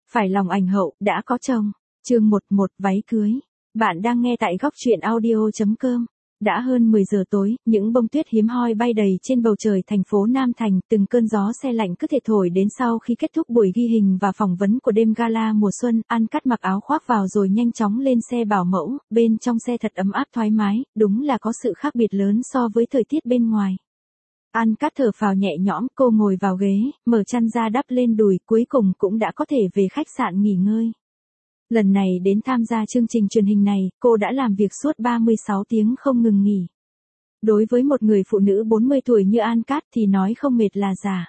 Phải lòng ảnh hậu, đã có chồng. Chương 11 váy cưới. Bạn đang nghe tại góc truyện audio.com. Đã hơn 10 giờ tối, những bông tuyết hiếm hoi bay đầy trên bầu trời thành phố Nam Thành, từng cơn gió se lạnh cứ thể thổi đến sau khi kết thúc buổi ghi hình và phỏng vấn của đêm gala mùa xuân. An Cát mặc áo khoác vào rồi nhanh chóng lên xe bảo mẫu, bên trong xe thật ấm áp thoải mái, đúng là có sự khác biệt lớn so với thời tiết bên ngoài. An Cát thở phào nhẹ nhõm, cô ngồi vào ghế, mở chăn ra đắp lên đùi, cuối cùng cũng đã có thể về khách sạn nghỉ ngơi. Lần này đến tham gia chương trình truyền hình này, cô đã làm việc suốt 36 tiếng không ngừng nghỉ. Đối với một người phụ nữ 40 tuổi như An Cát thì nói không mệt là giả.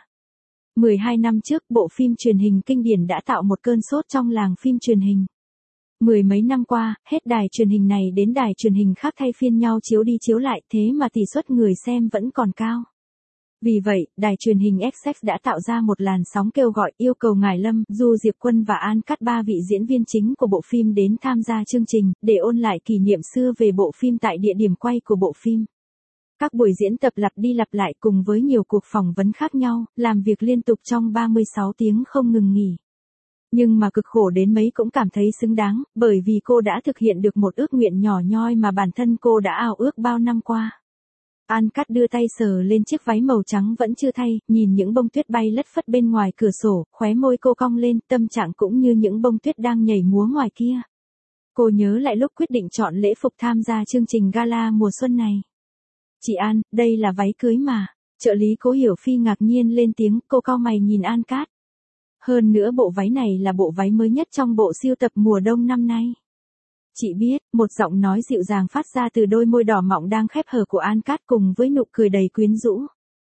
12 năm trước, bộ phim truyền hình kinh điển đã tạo một cơn sốt trong làng phim truyền hình. Mười mấy năm qua, hết đài truyền hình này đến đài truyền hình khác thay phiên nhau chiếu đi chiếu lại, thế mà tỷ suất người xem vẫn còn cao. Vì vậy, đài truyền hình Essex đã tạo ra một làn sóng kêu gọi yêu cầu Ngải Lâm, Du Diệp Quân và An Cát, ba vị diễn viên chính của bộ phim đến tham gia chương trình, để ôn lại kỷ niệm xưa về bộ phim tại địa điểm quay của bộ phim. Các buổi diễn tập lặp đi lặp lại cùng với nhiều cuộc phỏng vấn khác nhau, làm việc liên tục trong 36 tiếng không ngừng nghỉ. Nhưng mà cực khổ đến mấy cũng cảm thấy xứng đáng, bởi vì cô đã thực hiện được một ước nguyện nhỏ nhoi mà bản thân cô đã ao ước bao năm qua. An Cát đưa tay sờ lên chiếc váy màu trắng vẫn chưa thay, nhìn những bông tuyết bay lất phất bên ngoài cửa sổ, khóe môi cô cong lên, tâm trạng cũng như những bông tuyết đang nhảy múa ngoài kia. Cô nhớ lại lúc quyết định chọn lễ phục tham gia chương trình gala mùa xuân này. Chị An, đây là váy cưới mà. Trợ lý Cố Hiểu Phi ngạc nhiên lên tiếng, cô cau mày nhìn An Cát. Hơn nữa bộ váy này là bộ váy mới nhất trong bộ sưu tập mùa đông năm nay. Chị biết, một giọng nói dịu dàng phát ra từ đôi môi đỏ mọng đang khép hờ của An Cát cùng với nụ cười đầy quyến rũ.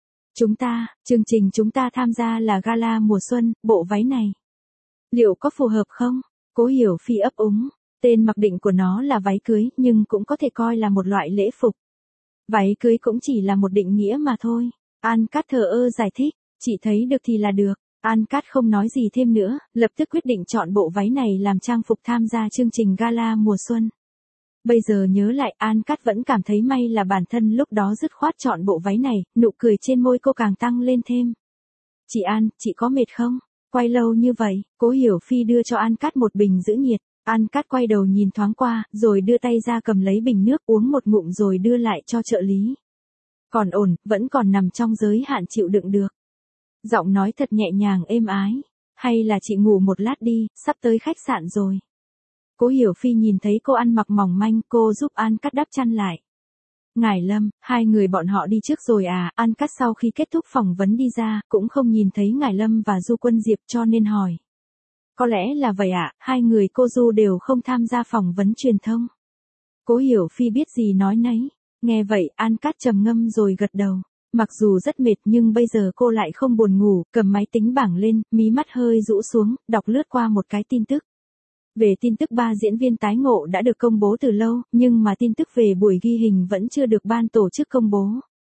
Chương trình chúng ta tham gia là gala mùa xuân, bộ váy này. Liệu có phù hợp không? Cố Hiểu Phi ấp úng, tên mặc định của nó là váy cưới nhưng cũng có thể coi là một loại lễ phục. Váy cưới cũng chỉ là một định nghĩa mà thôi. An Cát thờ ơ giải thích, chị thấy được thì là được. An Cát không nói gì thêm nữa, lập tức quyết định chọn bộ váy này làm trang phục tham gia chương trình gala mùa xuân. Bây giờ nhớ lại, An Cát vẫn cảm thấy may là bản thân lúc đó dứt khoát chọn bộ váy này, nụ cười trên môi cô càng tăng lên thêm. Chị An, chị có mệt không? Quay lâu như vậy, Cố Hiểu Phi đưa cho An Cát một bình giữ nhiệt. An Cát quay đầu nhìn thoáng qua, rồi đưa tay ra cầm lấy bình nước uống một ngụm rồi đưa lại cho trợ lý. Còn ổn, vẫn còn nằm trong giới hạn chịu đựng được. Giọng nói thật nhẹ nhàng êm ái. Hay là chị ngủ một lát đi, sắp tới khách sạn rồi. Cố Hiểu Phi nhìn thấy cô ăn mặc mỏng manh, cô giúp An Cát đắp chăn lại. Ngải Lâm, hai người bọn họ đi trước rồi à? An Cát sau khi kết thúc phỏng vấn đi ra, cũng không nhìn thấy Ngải Lâm và Du Quân Diệp cho nên hỏi. Có lẽ là vậy ạ, hai người cô Du đều không tham gia phỏng vấn truyền thông. Cố Hiểu Phi biết gì nói nấy. Nghe vậy, An Cát trầm ngâm rồi gật đầu. Mặc dù rất mệt nhưng bây giờ cô lại không buồn ngủ, cầm máy tính bảng lên, mí mắt hơi rũ xuống, đọc lướt qua một cái tin tức. Về tin tức ba diễn viên tái ngộ đã được công bố từ lâu, nhưng mà tin tức về buổi ghi hình vẫn chưa được ban tổ chức công bố.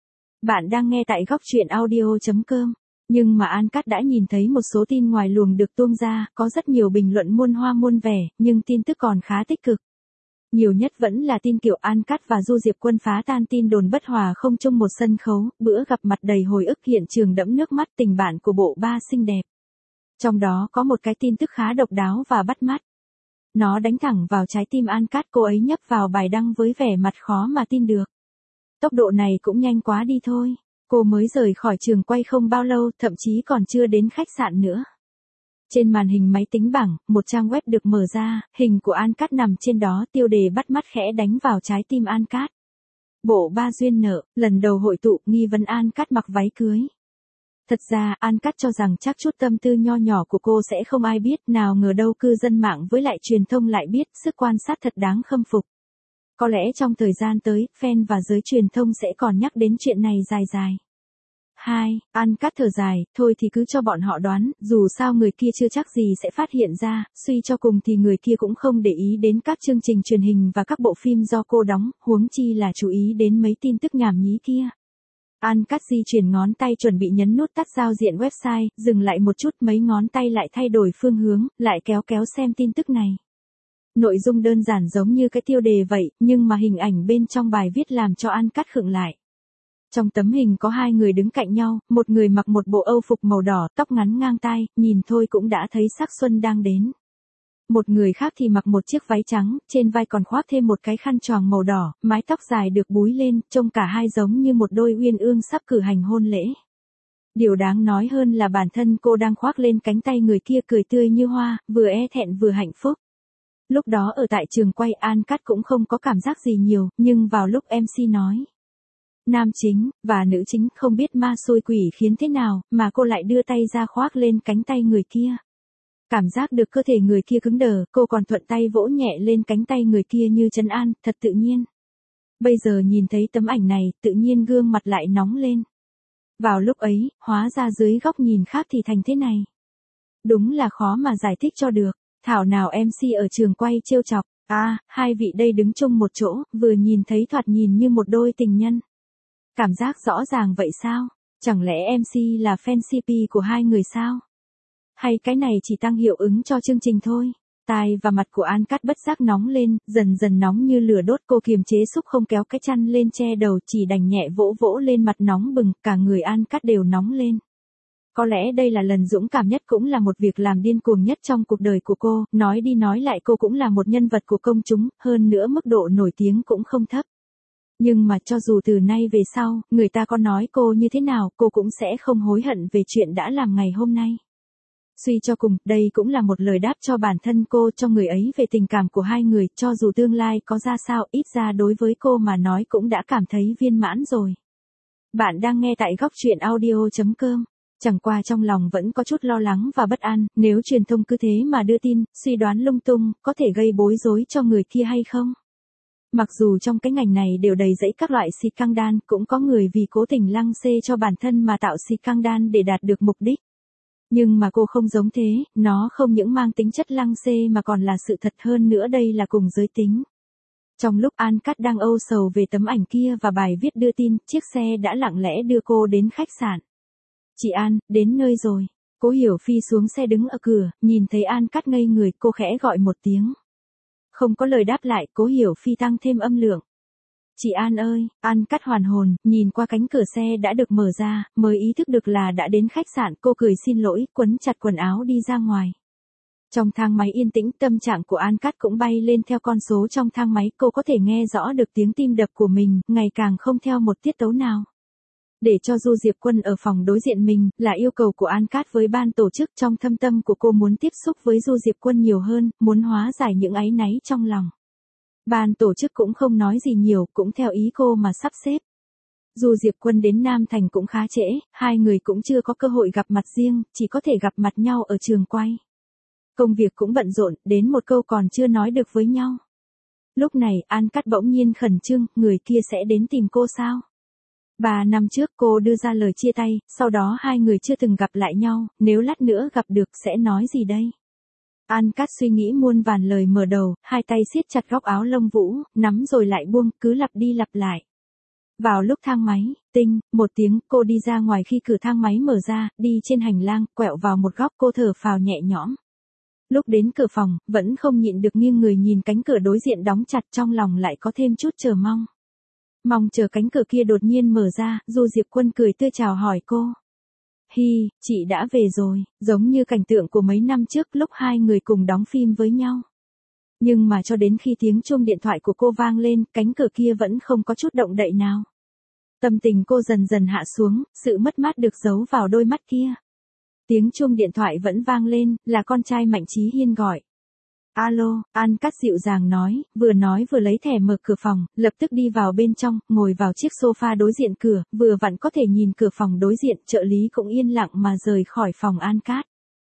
Bạn đang nghe tại góc truyện audio.com. Nhưng mà An Cát đã nhìn thấy một số tin ngoài luồng được tuông ra, có rất nhiều bình luận muôn hoa muôn vẻ, nhưng tin tức còn khá tích cực. Nhiều nhất vẫn là tin kiểu An Cát và Du Diệp Quân phá tan tin đồn bất hòa không chung một sân khấu, bữa gặp mặt đầy hồi ức hiện trường đẫm nước mắt tình bạn của bộ ba xinh đẹp. Trong đó có một cái tin tức khá độc đáo và bắt mắt. Nó đánh thẳng vào trái tim An Cát, cô ấy nhấp vào bài đăng với vẻ mặt khó mà tin được. Tốc độ này cũng nhanh quá đi thôi. Cô mới rời khỏi trường quay không bao lâu, thậm chí còn chưa đến khách sạn nữa. Trên màn hình máy tính bảng, một trang web được mở ra, hình của An Cát nằm trên đó, tiêu đề bắt mắt khẽ đánh vào trái tim An Cát. Bộ ba duyên nợ, lần đầu hội tụ, nghi vấn An Cát mặc váy cưới. Thật ra, An Cát cho rằng chắc chút tâm tư nho nhỏ của cô sẽ không ai biết, nào ngờ đâu cư dân mạng với lại truyền thông lại biết, sức quan sát thật đáng khâm phục. Có lẽ trong thời gian tới, fan và giới truyền thông sẽ còn nhắc đến chuyện này dài dài. 2. An Cát thở dài, thôi thì cứ cho bọn họ đoán, dù sao người kia chưa chắc gì sẽ phát hiện ra, suy cho cùng thì người kia cũng không để ý đến các chương trình truyền hình và các bộ phim do cô đóng, huống chi là chú ý đến mấy tin tức nhảm nhí kia. An Cát di chuyển ngón tay chuẩn bị nhấn nút tắt giao diện website, dừng lại một chút, mấy ngón tay lại thay đổi phương hướng, lại kéo xem tin tức này. Nội dung đơn giản giống như cái tiêu đề vậy, nhưng mà hình ảnh bên trong bài viết làm cho An Cát khựng lại. Trong tấm hình có hai người đứng cạnh nhau, một người mặc một bộ âu phục màu đỏ, tóc ngắn ngang tai, nhìn thôi cũng đã thấy sắc xuân đang đến. Một người khác thì mặc một chiếc váy trắng, trên vai còn khoác thêm một cái khăn choàng màu đỏ, mái tóc dài được búi lên, trông cả hai giống như một đôi uyên ương sắp cử hành hôn lễ. Điều đáng nói hơn là bản thân cô đang khoác lên cánh tay người kia cười tươi như hoa, vừa e thẹn vừa hạnh phúc. Lúc đó ở tại trường quay An Cát cũng không có cảm giác gì nhiều, nhưng vào lúc MC nói nam chính và nữ chính không biết ma xui quỷ khiến thế nào, mà cô lại đưa tay ra khoác lên cánh tay người kia. Cảm giác được cơ thể người kia cứng đờ, cô còn thuận tay vỗ nhẹ lên cánh tay người kia như trấn an, thật tự nhiên. Bây giờ nhìn thấy tấm ảnh này, tự nhiên gương mặt lại nóng lên. Vào lúc ấy, hóa ra dưới góc nhìn khác thì thành thế này. Đúng là khó mà giải thích cho được. Thảo nào MC ở trường quay trêu chọc, hai vị đây đứng chung một chỗ, vừa nhìn thấy thoạt nhìn như một đôi tình nhân. Cảm giác rõ ràng vậy sao? Chẳng lẽ MC là fan CP của hai người sao? Hay cái này chỉ tăng hiệu ứng cho chương trình thôi? Tai và mặt của An Cát bất giác nóng lên, dần dần nóng như lửa đốt, cô kiềm chế xúc không kéo cái chăn lên che đầu, chỉ đành nhẹ vỗ vỗ lên mặt nóng bừng, cả người An Cát đều nóng lên. Có lẽ đây là lần dũng cảm nhất cũng là một việc làm điên cuồng nhất trong cuộc đời của cô, nói đi nói lại cô cũng là một nhân vật của công chúng, hơn nữa mức độ nổi tiếng cũng không thấp. Nhưng mà cho dù từ nay về sau, người ta có nói cô như thế nào, cô cũng sẽ không hối hận về chuyện đã làm ngày hôm nay. Suy cho cùng, đây cũng là một lời đáp cho bản thân cô, cho người ấy về tình cảm của hai người, cho dù tương lai có ra sao, ít ra đối với cô mà nói cũng đã cảm thấy viên mãn rồi. Bạn đang nghe tại góc truyện audio.com. Chẳng qua trong lòng vẫn có chút lo lắng và bất an, nếu truyền thông cứ thế mà đưa tin, suy đoán lung tung, có thể gây bối rối cho người kia hay không? Mặc dù trong cái ngành này đều đầy rẫy các loại xì căng đan, cũng có người vì cố tình lăng xê cho bản thân mà tạo xì căng đan để đạt được mục đích. Nhưng mà cô không giống thế, nó không những mang tính chất lăng xê mà còn là sự thật hơn nữa, đây là cùng giới tính. Trong lúc An Cát đang âu sầu về tấm ảnh kia và bài viết đưa tin, chiếc xe đã lặng lẽ đưa cô đến khách sạn. Chị An, đến nơi rồi. Cố Hiểu Phi xuống xe đứng ở cửa, nhìn thấy An Cát ngây người, cô khẽ gọi một tiếng. Không có lời đáp lại, Cố Hiểu Phi tăng thêm âm lượng. Chị An ơi, An Cát hoàn hồn, nhìn qua cánh cửa xe đã được mở ra, mới ý thức được là đã đến khách sạn, cô cười xin lỗi, quấn chặt quần áo đi ra ngoài. Trong thang máy yên tĩnh, tâm trạng của An Cát cũng bay lên theo con số trong thang máy, cô có thể nghe rõ được tiếng tim đập của mình, ngày càng không theo một tiết tấu nào. Để cho Du Diệp Quân ở phòng đối diện mình, là yêu cầu của An Cát với ban tổ chức, trong thâm tâm của cô muốn tiếp xúc với Du Diệp Quân nhiều hơn, muốn hóa giải những áy náy trong lòng. Ban tổ chức cũng không nói gì nhiều, cũng theo ý cô mà sắp xếp. Du Diệp Quân đến Nam Thành cũng khá trễ, hai người cũng chưa có cơ hội gặp mặt riêng, chỉ có thể gặp mặt nhau ở trường quay. Công việc cũng bận rộn, đến một câu còn chưa nói được với nhau. Lúc này, An Cát bỗng nhiên khẩn trương, người kia sẽ đến tìm cô sao? 3 năm trước cô đưa ra lời chia tay, sau đó hai người chưa từng gặp lại nhau, nếu lát nữa gặp được sẽ nói gì đây? An Cát suy nghĩ muôn vàn lời mở đầu, hai tay siết chặt góc áo lông vũ, nắm rồi lại buông, cứ lặp đi lặp lại. Vào lúc thang máy, tinh, một tiếng, cô đi ra ngoài khi cửa thang máy mở ra, đi trên hành lang, quẹo vào một góc, cô thở phào nhẹ nhõm. Lúc đến cửa phòng, vẫn không nhịn được nghiêng người nhìn cánh cửa đối diện đóng chặt, trong lòng lại có thêm chút chờ mong. Mong chờ cánh cửa kia đột nhiên mở ra, Du Diệp Quân cười tươi chào hỏi cô. Hi, chị đã về rồi, giống như cảnh tượng của mấy năm trước lúc hai người cùng đóng phim với nhau. Nhưng mà cho đến khi tiếng chuông điện thoại của cô vang lên, cánh cửa kia vẫn không có chút động đậy nào. Tâm tình cô dần dần hạ xuống, sự mất mát được giấu vào đôi mắt kia. Tiếng chuông điện thoại vẫn vang lên, là con trai Mạnh Chí Hiên gọi. Alo, An Cát dịu dàng nói vừa lấy thẻ mở cửa phòng, lập tức đi vào bên trong, ngồi vào chiếc sofa đối diện cửa, vừa vặn có thể nhìn cửa phòng đối diện, trợ lý cũng yên lặng mà rời khỏi phòng An Cát.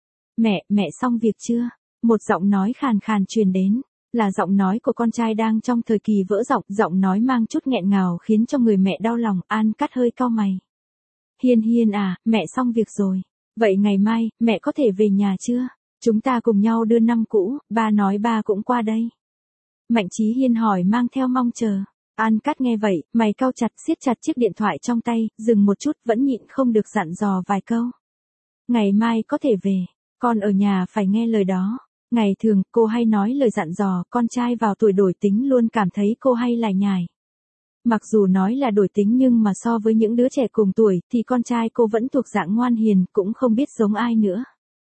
Mẹ xong việc chưa? Một giọng nói khàn khàn truyền đến, là giọng nói của con trai đang trong thời kỳ vỡ giọng, giọng nói mang chút nghẹn ngào khiến cho người mẹ đau lòng, An Cát hơi cau mày. Hiên à, mẹ xong việc rồi. Vậy ngày mai, mẹ có thể về nhà chưa? Chúng ta cùng nhau đưa năm cũ, ba nói ba cũng qua đây. Mạnh Chí Hiên hỏi mang theo mong chờ. An Cát nghe vậy, mày cau chặt, siết chặt chiếc điện thoại trong tay, dừng một chút, vẫn nhịn không được dặn dò vài câu. Ngày mai có thể về, con ở nhà phải nghe lời đó. Ngày thường, cô hay nói lời dặn dò, con trai vào tuổi đổi tính luôn cảm thấy cô hay lải nhải. Mặc dù nói là đổi tính nhưng mà so với những đứa trẻ cùng tuổi thì con trai cô vẫn thuộc dạng ngoan hiền, cũng không biết giống ai nữa.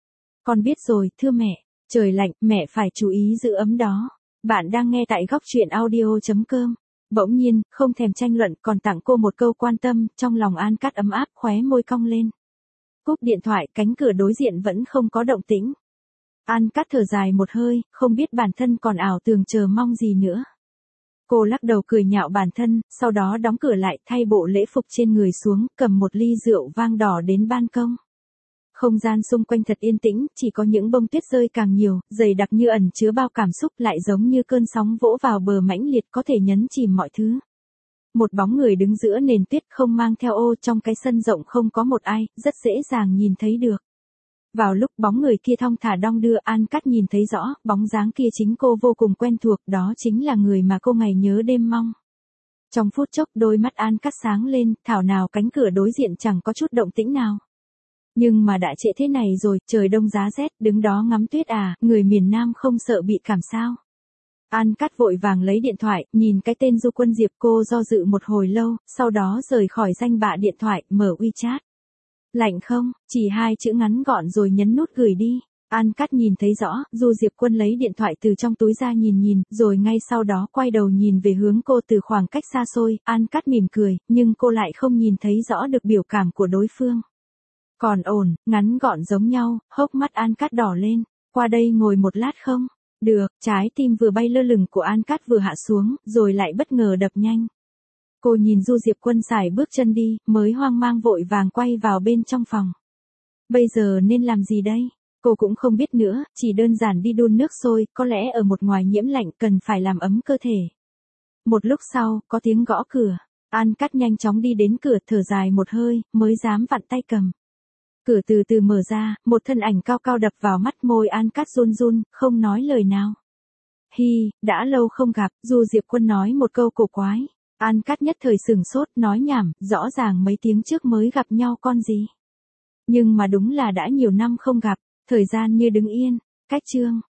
Con biết rồi, thưa mẹ. Trời lạnh, mẹ phải chú ý giữ ấm đó. Bạn đang nghe tại góc truyện audio.com. Bỗng nhiên, không thèm tranh luận còn tặng cô một câu quan tâm, trong lòng An Cát ấm áp, khóe môi cong lên. Cúp điện thoại, cánh cửa đối diện vẫn không có động tĩnh. An Cát thở dài một hơi, không biết bản thân còn ảo tưởng chờ mong gì nữa. Cô lắc đầu cười nhạo bản thân, sau đó đóng cửa lại, thay bộ lễ phục trên người xuống, cầm một ly rượu vang đỏ đến ban công. Không gian xung quanh thật yên tĩnh, chỉ có những bông tuyết rơi càng nhiều, dày đặc như ẩn chứa bao cảm xúc, lại giống như cơn sóng vỗ vào bờ mãnh liệt có thể nhấn chìm mọi thứ. Một bóng người đứng giữa nền tuyết không mang theo ô, trong cái sân rộng không có một ai, rất dễ dàng nhìn thấy được. Vào lúc bóng người kia thong thả đong đưa, An Cát nhìn thấy rõ, bóng dáng kia chính cô vô cùng quen thuộc, đó chính là người mà cô ngày nhớ đêm mong. Trong phút chốc đôi mắt An Cát sáng lên, thảo nào cánh cửa đối diện chẳng có chút động tĩnh nào. Nhưng mà đã trễ thế này rồi, trời đông giá rét, đứng đó ngắm tuyết à, người miền Nam không sợ bị cảm sao. An Cát vội vàng lấy điện thoại, nhìn cái tên Du Quân Diệp, cô do dự một hồi lâu, sau đó rời khỏi danh bạ điện thoại, mở WeChat. Lạnh không, chỉ 2 chữ ngắn gọn rồi nhấn nút gửi đi. An Cát nhìn thấy rõ, Du Diệp Quân lấy điện thoại từ trong túi ra nhìn, rồi ngay sau đó quay đầu nhìn về hướng cô từ khoảng cách xa xôi. An Cát mỉm cười, nhưng cô lại không nhìn thấy rõ được biểu cảm của đối phương. Còn ổn, ngắn gọn giống nhau, hốc mắt An Cát đỏ lên. Qua đây ngồi một lát không? Được, trái tim vừa bay lơ lửng của An Cát vừa hạ xuống, rồi lại bất ngờ đập nhanh. Cô nhìn Du Diệp Quân xài bước chân đi, mới hoang mang vội vàng quay vào bên trong phòng. Bây giờ nên làm gì đây? Cô cũng không biết nữa, chỉ đơn giản đi đun nước sôi, có lẽ ở một ngoài nhiễm lạnh cần phải làm ấm cơ thể. Một lúc sau, có tiếng gõ cửa. An Cát nhanh chóng đi đến cửa, thở dài một hơi, mới dám vặn tay cầm. Cửa từ từ mở ra, một thân ảnh cao cao đập vào mắt, môi An Cát run run, không nói lời nào. Hi, đã lâu không gặp, Du Diệp Quân nói một câu cổ quái. An Cát nhất thời sửng sốt, nói nhảm, rõ ràng mấy tiếng trước mới gặp nhau con gì. Nhưng mà đúng là đã nhiều năm không gặp, thời gian như đứng yên. Cách chương